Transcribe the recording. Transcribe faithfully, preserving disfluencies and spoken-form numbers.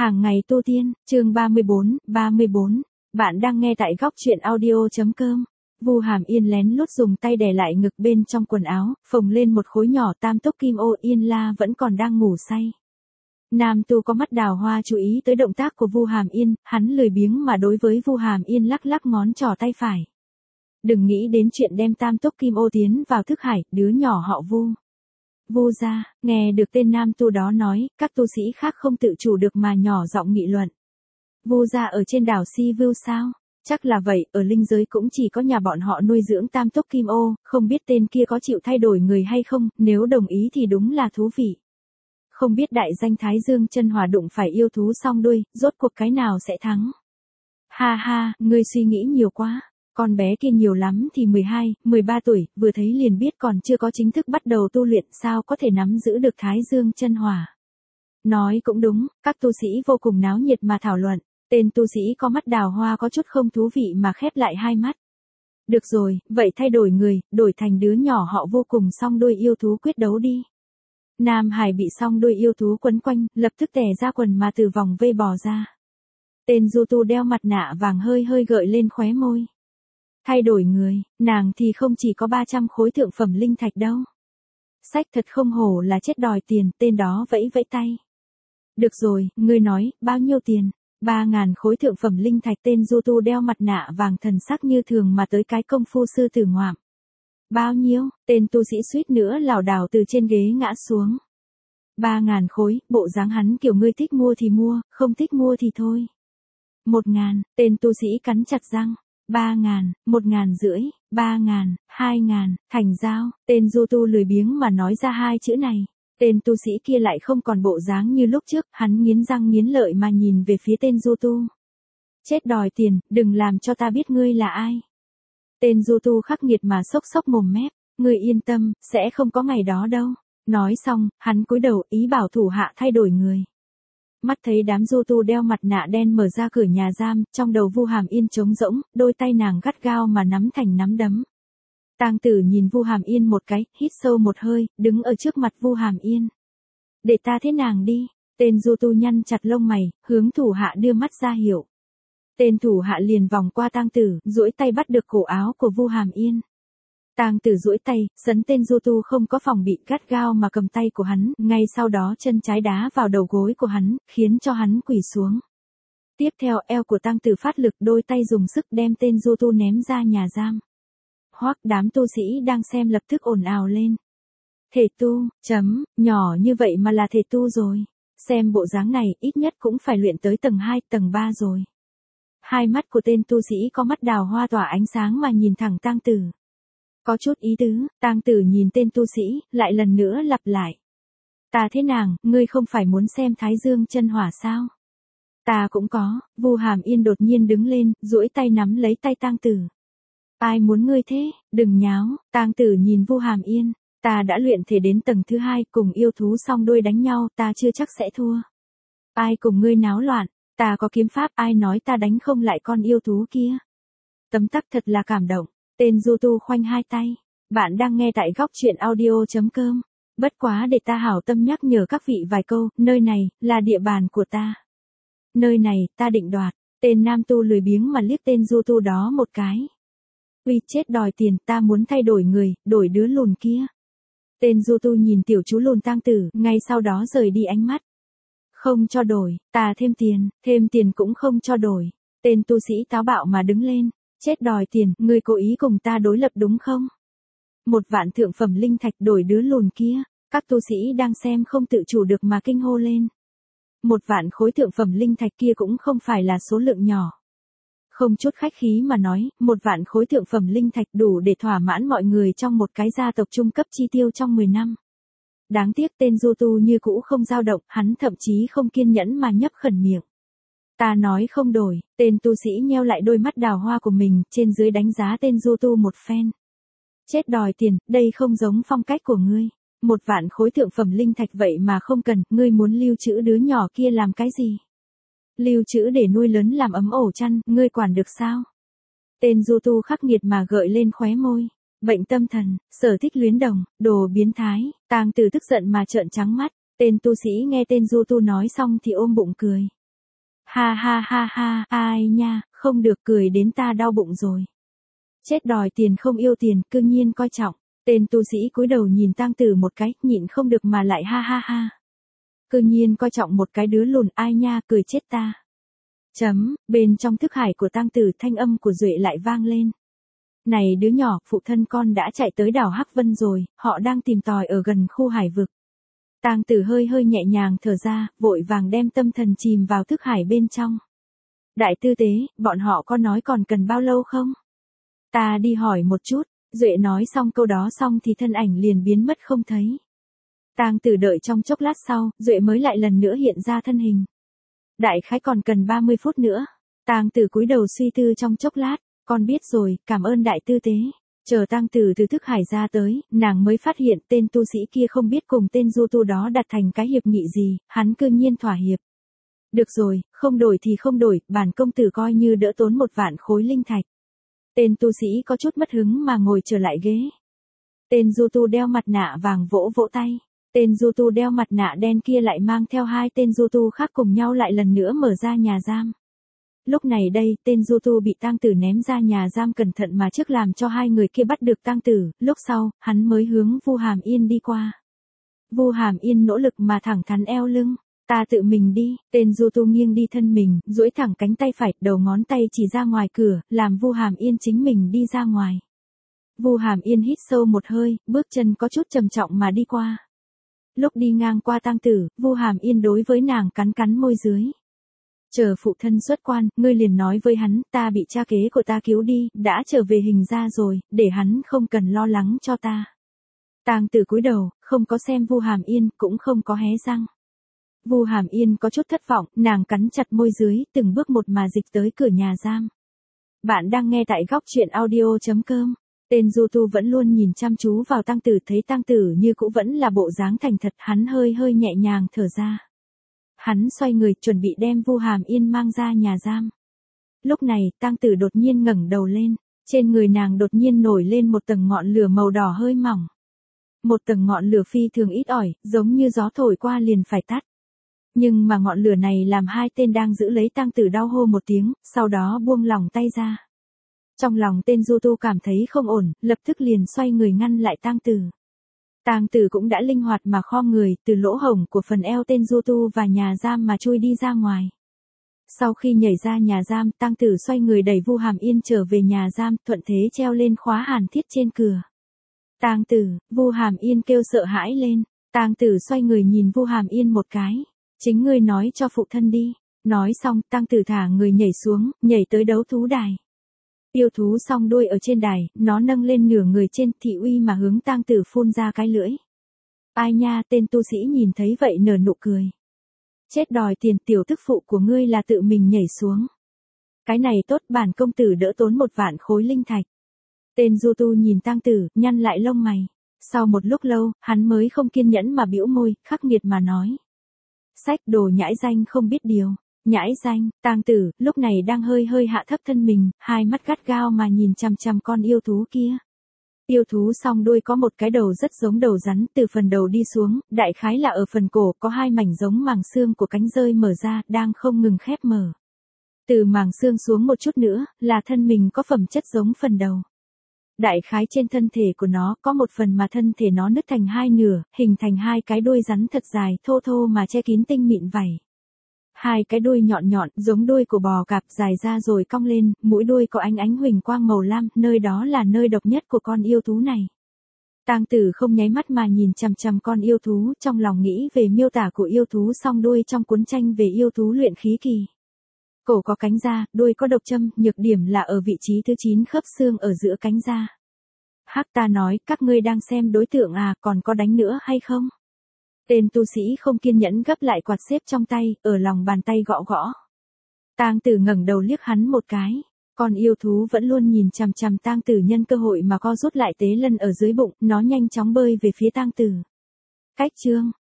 Hàng ngày tu tiên, chương ba mươi bốn, ba mươi bốn. Bạn đang nghe tại góc truyện audio.com. Vu Hàm Yên lén lút dùng tay đè lại ngực bên trong quần áo, phồng lên một khối nhỏ tam túc kim ô. Yên La vẫn còn đang ngủ say. Nam tu có mắt đào hoa chú ý tới động tác của Vu Hàm Yên, hắn lười biếng mà đối với Vu Hàm Yên lắc lắc ngón trỏ tay phải. Đừng nghĩ đến chuyện đem tam túc kim ô tiến vào thức hải, đứa nhỏ họ Vu. Vu gia, nghe được tên nam tu đó nói, các tu sĩ khác không tự chủ được mà nhỏ giọng nghị luận. Vu gia ở trên đảo Si Vưu sao? Chắc là vậy, ở linh giới cũng chỉ có nhà bọn họ nuôi dưỡng tam túc kim ô, không biết tên kia có chịu thay đổi người hay không, nếu đồng ý thì đúng là thú vị. Không biết đại danh Thái Dương Chân Hỏa đụng phải yêu thú song đuôi, rốt cuộc cái nào sẽ thắng? Ha ha, ngươi suy nghĩ nhiều quá. Con bé kia nhiều lắm thì mười hai, mười ba tuổi, vừa thấy liền biết còn chưa có chính thức bắt đầu tu luyện, sao có thể nắm giữ được Thái Dương Chân Hỏa. Nói cũng đúng, các tu sĩ vô cùng náo nhiệt mà thảo luận, tên tu sĩ có mắt đào hoa có chút không thú vị mà khép lại hai mắt. Được rồi, vậy thay đổi người, đổi thành đứa nhỏ họ vô cùng song đuôi yêu thú quyết đấu đi. Nam Hải bị song đuôi yêu thú quấn quanh, lập tức tè ra quần mà từ vòng vây bò ra. Tên du tu đeo mặt nạ vàng hơi hơi gợi lên khóe môi. Thay đổi người, nàng thì không chỉ có ba trăm khối thượng phẩm linh thạch đâu. Sách thật không hổ là chết đòi tiền, tên đó vẫy vẫy tay. Được rồi, ngươi nói, bao nhiêu tiền? Ba ngàn khối thượng phẩm linh thạch. Tên du tu đeo mặt nạ vàng thần sắc như thường mà tới cái công phu sư tử ngoạm. Bao nhiêu? Tên tu sĩ suýt nữa lảo đảo từ trên ghế ngã xuống. Ba ngàn khối, bộ dáng hắn kiểu ngươi thích mua thì mua, không thích mua thì thôi. Một ngàn, tên tu sĩ cắn chặt răng. Ba ngàn, một ngàn rưỡi, ba ngàn, hai ngàn, thành giao. Tên du tu lười biếng mà nói ra hai chữ này. Tên tu sĩ kia lại không còn bộ dáng như lúc trước, hắn nghiến răng nghiến lợi mà nhìn về phía tên du tu. Chết đòi tiền, đừng làm cho ta biết ngươi là ai. Tên du tu khắc nghiệt mà sốc sốc mồm mép, ngươi yên tâm, sẽ không có ngày đó đâu. Nói xong, hắn cúi đầu ý bảo thủ hạ thay đổi người. Mắt thấy đám du tu đeo mặt nạ đen mở ra cửa nhà giam, trong đầu Vu Hàm Yên trống rỗng, đôi tay nàng gắt gao mà nắm thành nắm đấm. Tang Tử nhìn Vu Hàm Yên một cái, hít sâu một hơi, đứng ở trước mặt Vu Hàm Yên. Để ta thế nàng đi. Tên du tu nhăn chặt lông mày, hướng thủ hạ đưa mắt ra hiệu. Tên thủ hạ liền vòng qua Tang Tử, duỗi tay bắt được cổ áo của Vu Hàm Yên. Tang Tử duỗi tay, sấn tên du tu không có phòng bị, gắt gao mà cầm tay của hắn, ngay sau đó chân trái đá vào đầu gối của hắn, khiến cho hắn quỳ xuống. Tiếp theo eo của Tang Tử phát lực, đôi tay dùng sức đem tên du tu ném ra nhà giam. Hoắc, đám tu sĩ đang xem lập tức ồn ào lên. Thể tu, chấm, nhỏ như vậy mà là thể tu rồi. Xem bộ dáng này ít nhất cũng phải luyện tới tầng hai, tầng ba rồi. Hai mắt của tên tu sĩ có mắt đào hoa tỏa ánh sáng mà nhìn thẳng Tang Tử. Có chút ý tứ, Tang Tử nhìn tên tu sĩ, lại lần nữa lặp lại. Ta thế nàng, ngươi không phải muốn xem Thái Dương Chân Hỏa sao? Ta cũng có. Vu Hàm Yên đột nhiên đứng lên, duỗi tay nắm lấy tay Tang Tử. Ai muốn ngươi thế, đừng nháo. Tang Tử nhìn Vu Hàm Yên. Ta đã luyện thể đến tầng thứ hai, cùng yêu thú song đuôi đánh nhau, ta chưa chắc sẽ thua. Ai cùng ngươi náo loạn, ta có kiếm pháp, ai nói ta đánh không lại con yêu thú kia. Tấm tắc thật là cảm động. Tên du tu khoanh hai tay. Bạn đang nghe tại góc truyện audio.com. Bất quá để ta hảo tâm nhắc nhở các vị vài câu, nơi này, là địa bàn của ta. Nơi này, ta định đoạt. Tên nam tu lười biếng mà liếc tên du tu đó một cái. Uy, chết đòi tiền, ta muốn thay đổi người, đổi đứa lùn kia. Tên du tu nhìn tiểu chú lùn Tang Tử, ngay sau đó rời đi ánh mắt. Không cho đổi, ta thêm tiền, thêm tiền cũng không cho đổi. Tên tu sĩ táo bạo mà đứng lên. Chết đòi tiền, ngươi cố ý cùng ta đối lập đúng không? Một vạn thượng phẩm linh thạch đổi đứa lùn kia, các tu sĩ đang xem không tự chủ được mà kinh hô lên. Một vạn khối thượng phẩm linh thạch kia cũng không phải là số lượng nhỏ. Không chút khách khí mà nói, một vạn khối thượng phẩm linh thạch đủ để thỏa mãn mọi người trong một cái gia tộc trung cấp chi tiêu trong mười năm. Đáng tiếc tên du tu như cũ không dao động, hắn thậm chí không kiên nhẫn mà nhấp khẩn miệng. Ta nói không đổi. Tên tu sĩ nheo lại đôi mắt đào hoa của mình, trên dưới đánh giá tên du tu một phen. Chết đòi tiền, đây không giống phong cách của ngươi. Một vạn khối thượng phẩm linh thạch vậy mà không cần, ngươi muốn lưu trữ đứa nhỏ kia làm cái gì? Lưu trữ để nuôi lớn làm ấm ổ chăn, ngươi quản được sao? Tên du tu khắc nghiệt mà gợi lên khóe môi. Bệnh tâm thần, sở thích luyến đồng, đồ biến thái. Tang Tử tức giận mà trợn trắng mắt. Tên tu sĩ nghe tên du tu nói xong thì ôm bụng cười. Ha ha ha ha, ai nha, không được, cười đến ta đau bụng rồi. Chết, đòi tiền không yêu tiền, cương nhiên coi trọng. Tên tu sĩ cúi đầu nhìn tang tử một cái, nhịn không được mà lại ha ha ha. Cương nhiên coi trọng một cái đứa lùn, ai nha, cười chết ta. Chấm, bên trong thức hải của tang tử thanh âm của Duệ lại vang lên. Này đứa nhỏ, phụ thân con đã chạy tới đảo Hắc Vân rồi, họ đang tìm tòi ở gần khu hải vực. Tang tử hơi hơi nhẹ nhàng thở ra, vội vàng đem tâm thần chìm vào thức hải bên trong. Đại tư tế, bọn họ có nói còn cần bao lâu không? Ta đi hỏi một chút. Duệ nói xong câu đó xong thì thân ảnh liền biến mất không thấy. Tang tử đợi trong chốc lát sau, Duệ mới lại lần nữa hiện ra thân hình. Đại khái còn cần ba mươi phút nữa. Tang tử cúi đầu suy tư trong chốc lát, con biết rồi, cảm ơn đại tư tế. Chờ tang tử từ thức hải ra tới, nàng mới phát hiện tên tu sĩ kia không biết cùng tên du tu đó đặt thành cái hiệp nghị gì, hắn cương nhiên thỏa hiệp. Được rồi, không đổi thì không đổi, bản công tử coi như đỡ tốn một vạn khối linh thạch. Tên tu sĩ có chút mất hứng mà ngồi trở lại ghế. Tên du tu đeo mặt nạ vàng vỗ vỗ tay. Tên du tu đeo mặt nạ đen kia lại mang theo hai tên du tu khác cùng nhau lại lần nữa mở ra nhà giam. Lúc này đây, tên du tu bị tang tử ném ra nhà giam cẩn thận mà trước làm cho hai người kia bắt được tang tử, lúc sau, hắn mới hướng Vu Hàm Yên đi qua. Vu Hàm Yên nỗ lực mà thẳng thắn eo lưng. Ta tự mình đi, tên du tu nghiêng đi thân mình, duỗi thẳng cánh tay phải, đầu ngón tay chỉ ra ngoài cửa, làm Vu Hàm Yên chính mình đi ra ngoài. Vu Hàm Yên hít sâu một hơi, bước chân có chút trầm trọng mà đi qua. Lúc đi ngang qua tang tử, Vu Hàm Yên đối với nàng cắn cắn môi dưới. Chờ phụ thân xuất quan, ngươi liền nói với hắn, ta bị cha kế của ta cứu đi, đã trở về hình ra rồi, để hắn không cần lo lắng cho ta. Tang tử cúi đầu, không có xem Vu Hàm Yên, cũng không có hé răng. Vu Hàm Yên có chút thất vọng, nàng cắn chặt môi dưới, từng bước một mà dịch tới cửa nhà giam. Bạn đang nghe tại góc truyện audio chấm com. Tên du tu vẫn luôn nhìn chăm chú vào tang tử, thấy tang tử như cũ vẫn là bộ dáng thành thật, hắn hơi hơi nhẹ nhàng thở ra. Hắn xoay người chuẩn bị đem Vu Hàm Yên mang ra nhà giam. Lúc này, tang tử đột nhiên ngẩng đầu lên, trên người nàng đột nhiên nổi lên một tầng ngọn lửa màu đỏ hơi mỏng. Một tầng ngọn lửa phi thường ít ỏi, giống như gió thổi qua liền phải tắt. Nhưng mà ngọn lửa này làm hai tên đang giữ lấy tang tử đau hô một tiếng, sau đó buông lỏng tay ra. Trong lòng tên du tu cảm thấy không ổn, lập tức liền xoay người ngăn lại tang tử. Tang tử cũng đã linh hoạt mà khom người, từ lỗ hổng của phần eo tên du tu và nhà giam mà chui đi ra ngoài. Sau khi nhảy ra nhà giam, tang tử xoay người đẩy Vu Hàm Yên trở về nhà giam, thuận thế treo lên khóa hàn thiết trên cửa. Tang tử, Vu Hàm Yên kêu sợ hãi lên. Tang tử xoay người nhìn Vu Hàm Yên một cái. Chính ngươi nói cho phụ thân đi. Nói xong, tang tử thả người nhảy xuống, nhảy tới đấu thú đài. Yêu thú song đuôi ở trên đài, nó nâng lên nửa người trên, thị uy mà hướng tang tử phun ra cái lưỡi. Ai nha, tên tu sĩ nhìn thấy vậy nở nụ cười. Chết, đòi tiền, tiểu tức phụ của ngươi là tự mình nhảy xuống. Cái này tốt, bản công tử đỡ tốn một vạn khối linh thạch. Tên du tu nhìn tang tử, nhăn lại lông mày. Sau một lúc lâu, hắn mới không kiên nhẫn mà bĩu môi, khắc nghiệt mà nói. Sách, đồ nhãi danh không biết điều. Nhãi danh, tang tử, lúc này đang hơi hơi hạ thấp thân mình, hai mắt gắt gao mà nhìn chằm chằm con yêu thú kia. Yêu thú song đuôi có một cái đầu rất giống đầu rắn, từ phần đầu đi xuống, đại khái là ở phần cổ có hai mảnh giống màng xương của cánh rơi mở ra, đang không ngừng khép mở. Từ màng xương xuống một chút nữa, là thân mình có phẩm chất giống phần đầu. Đại khái trên thân thể của nó có một phần mà thân thể nó nứt thành hai nửa, hình thành hai cái đuôi rắn thật dài thô thô mà che kín tinh mịn vảy. Hai cái đuôi nhọn nhọn, giống đuôi của bò cạp dài ra rồi cong lên, mũi đuôi có ánh ánh huỳnh quang màu lam, nơi đó là nơi độc nhất của con yêu thú này. Tang tử không nháy mắt mà nhìn chằm chằm con yêu thú, trong lòng nghĩ về miêu tả của yêu thú song đuôi trong cuốn tranh về yêu thú luyện khí kỳ. Cổ có cánh da, đuôi có độc châm, nhược điểm là ở vị trí thứ chín khớp xương ở giữa cánh da. Hắc, ta nói, các ngươi đang xem đối tượng à, còn có đánh nữa hay không? Tên tu sĩ không kiên nhẫn gấp lại quạt xếp trong tay, ở lòng bàn tay gõ gõ. Tang tử ngẩng đầu liếc hắn một cái. Con yêu thú vẫn luôn nhìn chằm chằm tang tử, nhân cơ hội mà co rút lại tế lân ở dưới bụng, nó nhanh chóng bơi về phía tang tử. Cách chương,